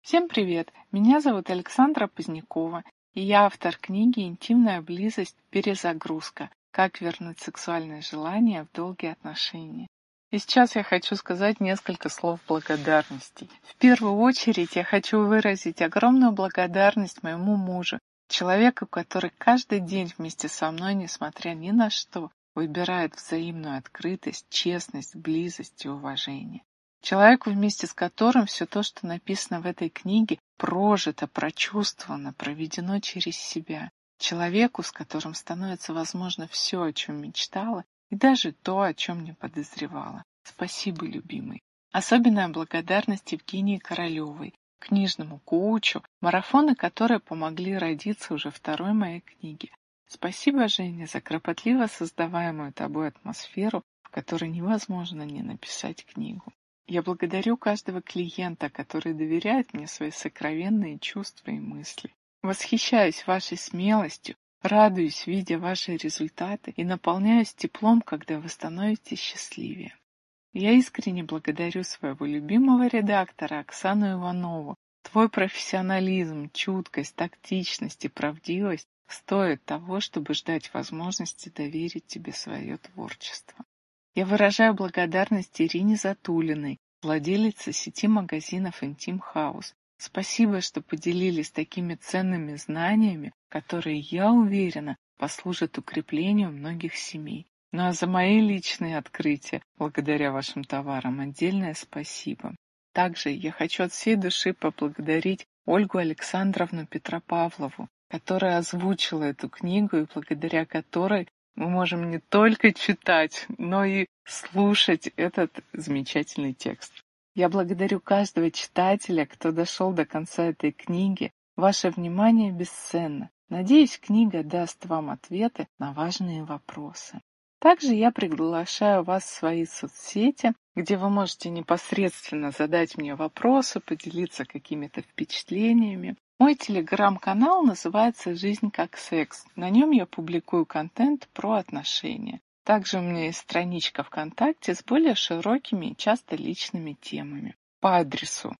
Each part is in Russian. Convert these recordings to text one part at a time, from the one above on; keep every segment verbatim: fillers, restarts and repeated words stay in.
Всем привет! Меня зовут Александра Позднякова, и я автор книги «Интимная близость. Перезагрузка. Как вернуть сексуальное желание в долгие отношения». И сейчас я хочу сказать несколько слов благодарности. В первую очередь я хочу выразить огромную благодарность моему мужу, человеку, который каждый день вместе со мной, несмотря ни на что, выбирает взаимную открытость, честность, близость и уважение. Человеку, вместе с которым все то, что написано в этой книге, прожито, прочувствовано, проведено через себя. Человеку, с которым становится возможно все, о чем мечтала, и даже то, о чем не подозревала. Спасибо, любимый. Особенная благодарность Евгении Королевой, книжному коучу, марафоны которой помогли родиться уже второй моей книге. Спасибо, Женя, за кропотливо создаваемую тобой атмосферу, в которой невозможно не написать книгу. Я благодарю каждого клиента, который доверяет мне свои сокровенные чувства и мысли. Восхищаюсь вашей смелостью, радуюсь, видя ваши результаты, и наполняюсь теплом, когда вы становитесь счастливее. Я искренне благодарю своего любимого редактора Оксану Иванову. Твой профессионализм, чуткость, тактичность и правдивость стоят того, чтобы ждать возможности доверить тебе свое творчество. Я выражаю благодарность Ирине Затулиной, владелице сети магазинов Intim House. Спасибо, что поделились такими ценными знаниями, которые, я уверена, послужат укреплению многих семей. Ну а за мои личные открытия, благодаря вашим товарам, отдельное спасибо. Также я хочу от всей души поблагодарить Ольгу Александровну Петропавлову, которая озвучила эту книгу и благодаря которой мы можем не только читать, но и слушать этот замечательный текст. Я благодарю каждого читателя, кто дошел до конца этой книги. Ваше внимание бесценно. Надеюсь, книга даст вам ответы на важные вопросы. Также я приглашаю вас в свои соцсети, где вы можете непосредственно задать мне вопросы, поделиться какими-то впечатлениями. Мой телеграм-канал называется «Жизнь как секс». На нем я публикую контент про отношения. Также у меня есть страничка ВКонтакте с более широкими и часто личными темами. По адресу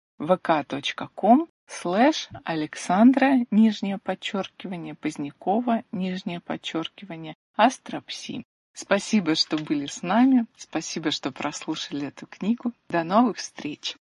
vk.com слэш Александра, нижнее подчеркивание, Позднякова, нижнее подчеркивание, Астропси. Спасибо, что были с нами. Спасибо, что прослушали эту книгу. До новых встреч!